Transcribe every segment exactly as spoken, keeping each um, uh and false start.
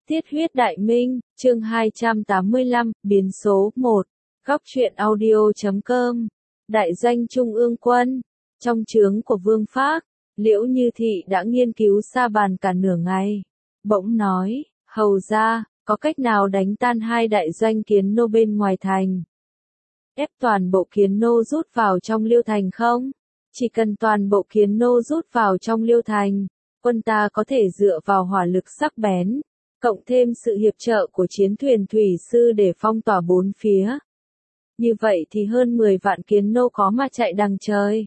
Tiết huyết đại minh, chương hai trăm tám mươi lăm, biến số một. Góc truyện audio chấm com. Đại doanh Trung ương quân. Trong trướng của Vương Phác, Liễu Như Thị đã nghiên cứu sa bàn cả nửa ngày. Bỗng nói, hầu ra, có cách nào đánh tan hai đại doanh Kiến Nô bên ngoài thành? Ép toàn bộ Kiến Nô rút vào trong Liêu Thành không? Chỉ cần toàn bộ Kiến Nô rút vào trong Liêu Thành, quân ta có thể dựa vào hỏa lực sắc bén, cộng thêm sự hiệp trợ của chiến thuyền thủy sư để phong tỏa bốn phía. Như vậy thì hơn mười vạn Kiến Nô có mà chạy đằng trời.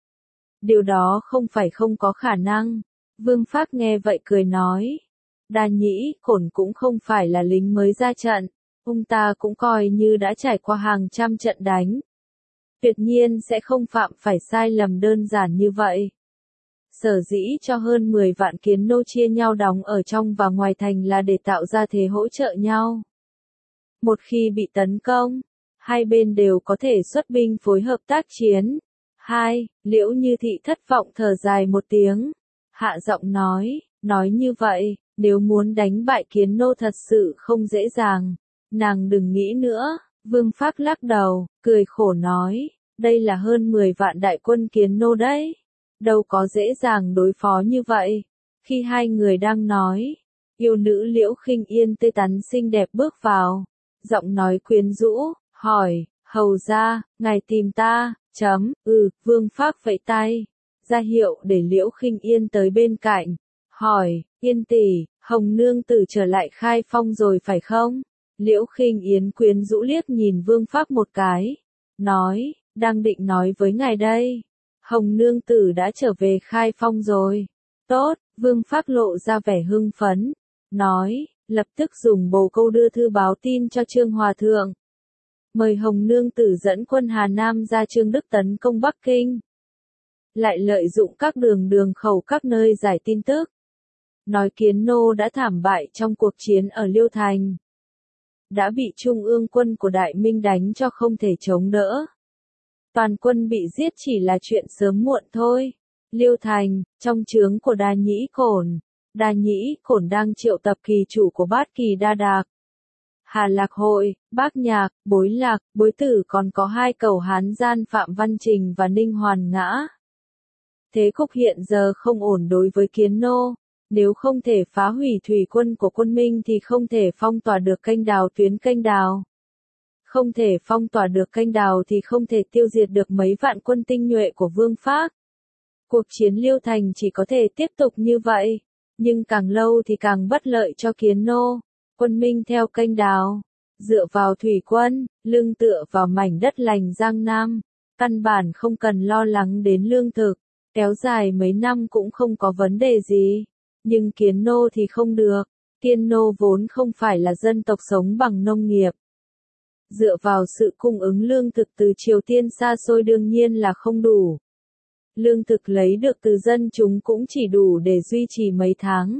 Điều đó không phải không có khả năng. Vương Phác nghe vậy cười nói. Đa Nhĩ Cổn cũng không phải là lính mới ra trận. Ông ta cũng coi như đã trải qua hàng trăm trận đánh. Tuyệt nhiên sẽ không phạm phải sai lầm đơn giản như vậy. Sở dĩ cho hơn mười vạn Kiến Nô chia nhau đóng ở trong và ngoài thành là để tạo ra thế hỗ trợ nhau. Một khi bị tấn công, hai bên đều có thể xuất binh phối hợp tác chiến. Hai, Liễu Như Thị thất vọng thở dài một tiếng. Hạ giọng nói, nói như vậy, nếu muốn đánh bại Kiến Nô thật sự không dễ dàng. Nàng đừng nghĩ nữa. Vương Phác lắc đầu, cười khổ nói, đây là hơn mười vạn đại quân Kiến Nô đấy. Đâu có dễ dàng đối phó như vậy. Khi hai người đang nói, yêu nữ Liễu Khinh Yên tươi tắn xinh đẹp bước vào, giọng nói quyến rũ, hỏi, hầu ra, ngài tìm ta, chấm, ừ, Vương Phác vẫy tay, ra hiệu để Liễu Khinh Yên tới bên cạnh, hỏi, Yên tỷ, Hồng nương tử trở lại Khai Phong rồi phải không? Liễu Khinh Yên quyến rũ liếc nhìn Vương Phác một cái, nói, đang định nói với ngài đây. Hồng nương tử đã trở về Khai Phong rồi. Tốt, Vương Phác lộ ra vẻ hưng phấn. Nói, lập tức dùng bồ câu đưa thư báo tin cho Trương Hòa Thượng. Mời Hồng nương tử dẫn quân Hà Nam ra Trương Đức tấn công Bắc Kinh. Lại lợi dụng các đường đường khẩu các nơi giải tin tức. Nói Kiến Nô đã thảm bại trong cuộc chiến ở Liêu Thành. Đã bị Trung ương quân của Đại Minh đánh cho không thể chống đỡ. Toàn quân bị giết chỉ là chuyện sớm muộn thôi. Liêu Thành, trong trướng của Đa Nhĩ Cổn. Đa Nhĩ Cổn đang triệu tập kỳ chủ của Bát Kỳ Đa Đạc, Hà Lạc Hội, Bác Nhạc, Bối Lạc, Bối Tử, còn có hai cầu Hán gian Phạm Văn Trình và Ninh Hoàn Ngã. Thế cục hiện giờ không ổn đối với Kiến Nô. Nếu không thể phá hủy thủy quân của quân Minh thì không thể phong tỏa được kênh đào tuyến kênh đào. Không thể phong tỏa được kênh đào thì không thể tiêu diệt được mấy vạn quân tinh nhuệ của Vương Phác. Cuộc chiến Liêu Thành chỉ có thể tiếp tục như vậy, nhưng càng lâu thì càng bất lợi cho Kiến Nô. Quân Minh theo kênh đào, dựa vào thủy quân, lưng tựa vào mảnh đất lành Giang Nam, căn bản không cần lo lắng đến lương thực, kéo dài mấy năm cũng không có vấn đề gì. Nhưng Kiến Nô thì không được. Kiến Nô vốn không phải là dân tộc sống bằng nông nghiệp. Dựa vào sự cung ứng lương thực từ Triều Tiên xa xôi đương nhiên là không đủ. Lương thực lấy được từ dân chúng cũng chỉ đủ để duy trì mấy tháng.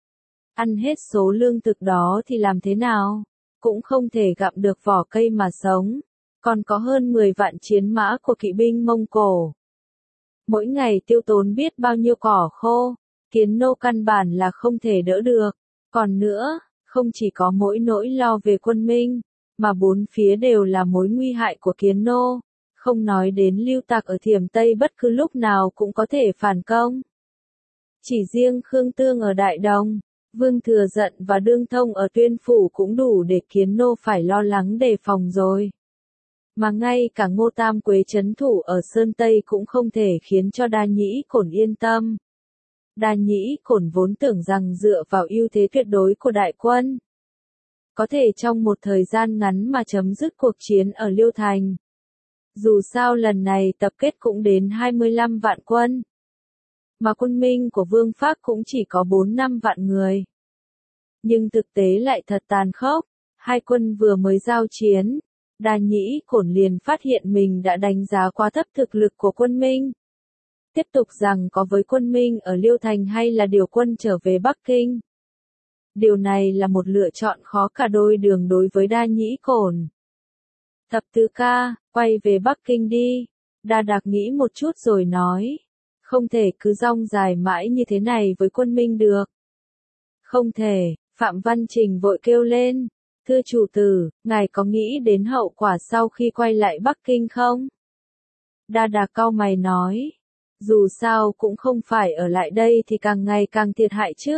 Ăn hết số lương thực đó thì làm thế nào? Cũng không thể gặm được vỏ cây mà sống. Còn có hơn mười vạn chiến mã của kỵ binh Mông Cổ. Mỗi ngày tiêu tốn biết bao nhiêu cỏ khô. Kiến Nô căn bản là không thể đỡ được. Còn nữa, không chỉ có mỗi nỗi lo về quân Minh, mà bốn phía đều là mối nguy hại của Kiến Nô. Không nói đến lưu tặc ở Thiểm Tây bất cứ lúc nào cũng có thể phản công. Chỉ riêng Khương Tương ở Đại Đồng, Vương Thừa Dận và Đương Thông ở Tuyên Phủ cũng đủ để Kiến Nô phải lo lắng đề phòng rồi. Mà ngay cả Ngô Tam Quế trấn thủ ở Sơn Tây cũng không thể khiến cho Đa Nhĩ Cổn yên tâm. Đa Nhĩ Cổn vốn tưởng rằng dựa vào ưu thế tuyệt đối của đại quân, có thể trong một thời gian ngắn mà chấm dứt cuộc chiến ở Liêu Thành. Dù sao lần này tập kết cũng đến hai mươi lăm vạn quân. Mà quân Minh của Vương Phác cũng chỉ có bốn năm vạn người. Nhưng thực tế lại thật tàn khốc. Hai quân vừa mới giao chiến, Đa Nhĩ Cổn liền phát hiện mình đã đánh giá quá thấp thực lực của quân Minh. Tiếp tục rằng có với quân Minh ở Liêu Thành hay là điều quân trở về Bắc Kinh. Điều này là một lựa chọn khó cả đôi đường đối với Đa Nhĩ Cổn. Thập tứ ca, quay về Bắc Kinh đi. Đa Đạc nghĩ một chút rồi nói. Không thể cứ rong dài mãi như thế này với quân Minh được. Không thể, Phạm Văn Trình vội kêu lên, thưa chủ tử, ngài có nghĩ đến hậu quả sau khi quay lại Bắc Kinh không? Đa Đạc cau mày nói, dù sao cũng không phải ở lại đây thì càng ngày càng thiệt hại chứ.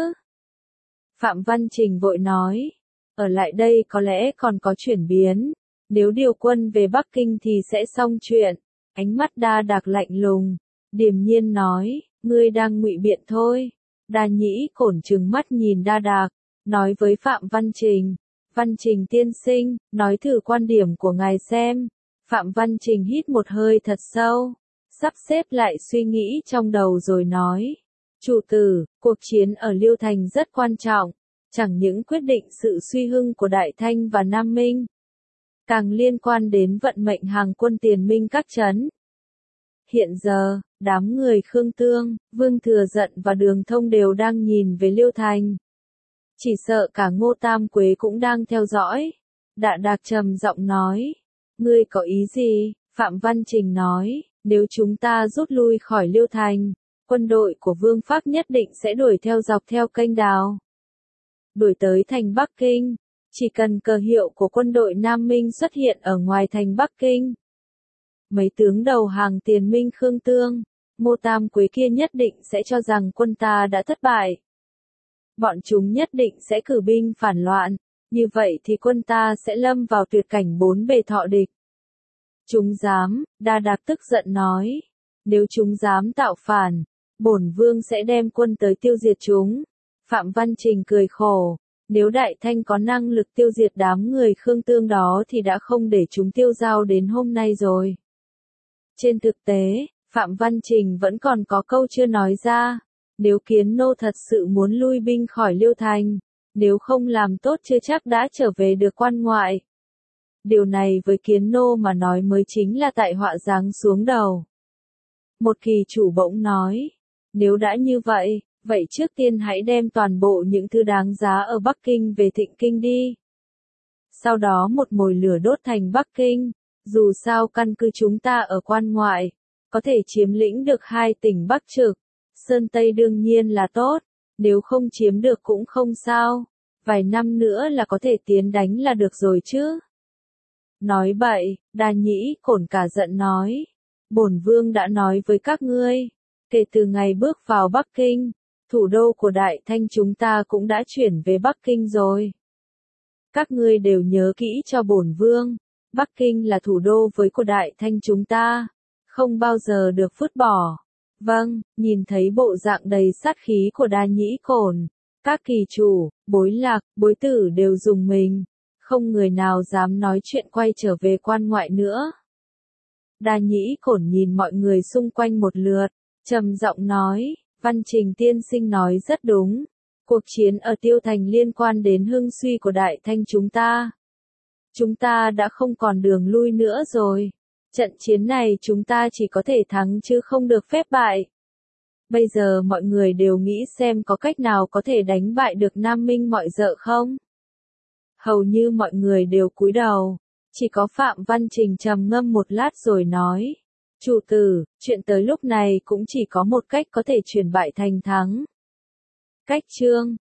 Phạm Văn Trình vội nói, ở lại đây có lẽ còn có chuyển biến, nếu điều quân về Bắc Kinh thì sẽ xong chuyện. Ánh mắt Đa Đạc lạnh lùng, điềm nhiên nói, ngươi đang ngụy biện thôi. Đa Nhĩ Cổn trừng mắt nhìn Đa Đạc, nói với Phạm Văn Trình, Văn Trình tiên sinh, nói thử quan điểm của ngài xem. Phạm Văn Trình hít một hơi thật sâu, sắp xếp lại suy nghĩ trong đầu rồi nói, chủ tử, cuộc chiến ở Liêu Thành rất quan trọng, chẳng những quyết định sự suy hưng của Đại Thanh và Nam Minh, càng liên quan đến vận mệnh hàng quân tiền minh các trấn. Hiện giờ, đám người Khương Tương, Vương Thừa Dận và Đường Thông đều đang nhìn về Liêu Thành. Chỉ sợ cả Ngô Tam Quế cũng đang theo dõi. Đa Đạc trầm giọng nói, ngươi có ý gì? Phạm Văn Trình nói, nếu chúng ta rút lui khỏi Liêu Thành, quân đội của Vương Phác nhất định sẽ đuổi theo dọc theo kênh đào. Đuổi tới thành Bắc Kinh, chỉ cần cờ hiệu của quân đội Nam Minh xuất hiện ở ngoài thành Bắc Kinh. Mấy tướng đầu hàng tiền minh Khương Tương, Ngô Tam Quế kia nhất định sẽ cho rằng quân ta đã thất bại. Bọn chúng nhất định sẽ cử binh phản loạn, như vậy thì quân ta sẽ lâm vào tuyệt cảnh bốn bề thọ địch. Chúng dám, Đa Đạc tức giận nói, nếu chúng dám tạo phản, bổn vương sẽ đem quân tới tiêu diệt chúng. Phạm Văn Trình cười khổ, nếu Đại Thanh có năng lực tiêu diệt đám người Khương Tương đó thì đã không để chúng tiêu dao đến hôm nay rồi. Trên thực tế, Phạm Văn Trình vẫn còn có câu chưa nói ra, nếu Kiến Nô thật sự muốn lui binh khỏi Liêu Thành, nếu không làm tốt chưa chắc đã trở về được quan ngoại. Điều này với Kiến Nô mà nói mới chính là tại họa giáng xuống đầu. Một kỳ chủ bỗng nói, nếu đã như vậy, vậy trước tiên hãy đem toàn bộ những thứ đáng giá ở Bắc Kinh về Thịnh Kinh đi. Sau đó một mồi lửa đốt thành Bắc Kinh, dù sao căn cứ chúng ta ở quan ngoại, có thể chiếm lĩnh được hai tỉnh Bắc Trực, Sơn Tây đương nhiên là tốt, nếu không chiếm được cũng không sao, vài năm nữa là có thể tiến đánh là được rồi chứ. Nói bậy, Đa Nhĩ Cổn cả giận nói, bổn vương đã nói với các ngươi, kể từ ngày bước vào Bắc Kinh, thủ đô của Đại Thanh chúng ta cũng đã chuyển về Bắc Kinh rồi. Các ngươi đều nhớ kỹ cho bổn vương, Bắc Kinh là thủ đô với của Đại Thanh chúng ta, không bao giờ được phứt bỏ. Vâng, nhìn thấy bộ dạng đầy sát khí của Đa Nhĩ Cổn, các kỳ chủ, Bối Lạc, Bối Tử đều rùng mình, không người nào dám nói chuyện quay trở về quan ngoại nữa. Đa Nhĩ Cổn nhìn mọi người xung quanh một lượt, trầm giọng nói, Văn Trình tiên sinh nói rất đúng, cuộc chiến ở Tiêu Thành liên quan đến hưng suy của Đại Thanh chúng ta. Chúng ta đã không còn đường lui nữa rồi. Trận chiến này chúng ta chỉ có thể thắng chứ không được phép bại. Bây giờ mọi người đều nghĩ xem có cách nào có thể đánh bại được Nam Minh mọi dợ không? Hầu như mọi người đều cúi đầu, chỉ có Phạm Văn Trình trầm ngâm một lát rồi nói, chủ tử, chuyện tới lúc này cũng chỉ có một cách có thể chuyển bại thành thắng. Cách chương